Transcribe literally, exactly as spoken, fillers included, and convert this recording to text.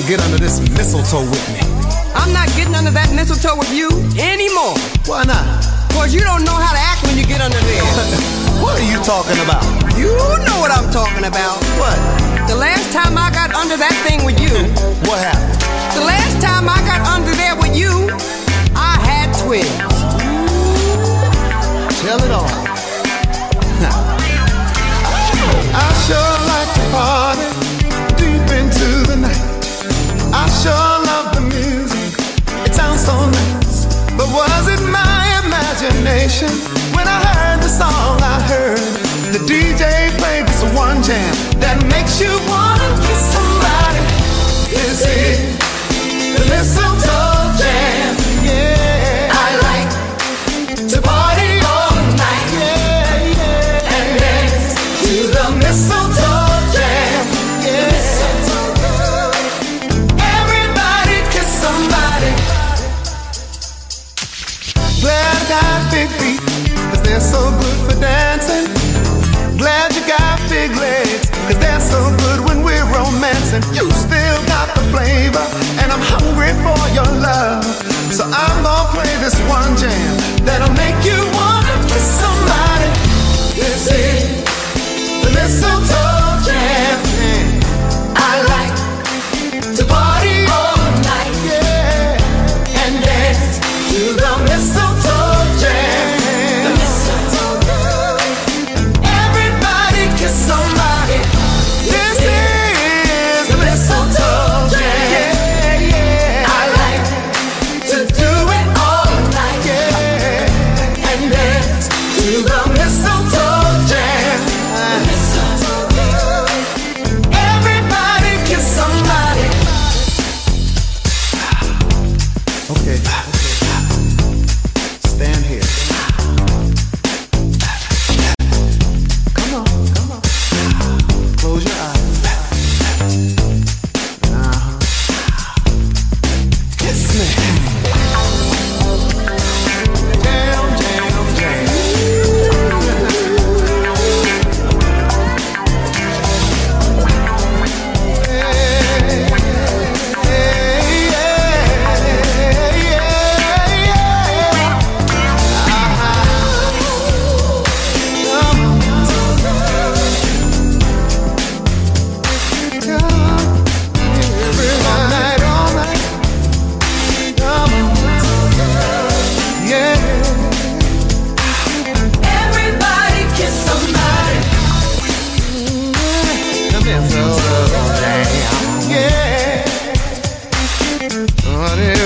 get under this mistletoe with me. I'm not getting under that mistletoe with you anymore. Why not? Cause you don't know how to act when you get under there. What are you talking about? You know what I'm talking about. What? The last time I got under that thing with you. What happened? The last time I got under there with you, I had twins. Tell it all. I sure like to party deep into the night. I sure love the music, it sounds so nice. But was it my imagination when I heard the song I heard? The D J played this one jam that makes you wanna kiss somebody. Is it the mistletoe jam? Yeah, I like to party all night. Yeah, yeah, and dance to the mistletoe jam. Yeah, everybody kiss somebody. Glad I got big feet, cause they're so good for dancing. Glad you got big legs, cause they're so good when we're romancing. You still got the flavor, and I'm hungry for your love. So I'm gonna play this one jam that'll make you wanna kiss somebody. This is the mistletoe jam. I like to party all night, yeah, and dance to the mistletoe jam. The mistletoe jam. Everybody kiss somebody. This is the mistletoe jam. Yeah, yeah. I like to do it all night, yeah, and dance to the mistletoe jam. The mistletoe jam. Everybody kiss somebody. Okay, stand here. Come on, come on. Close your eyes. Uh-huh. Kiss me. Jam, jam, jam. Hey, hey, yeah, yeah, yeah. Everybody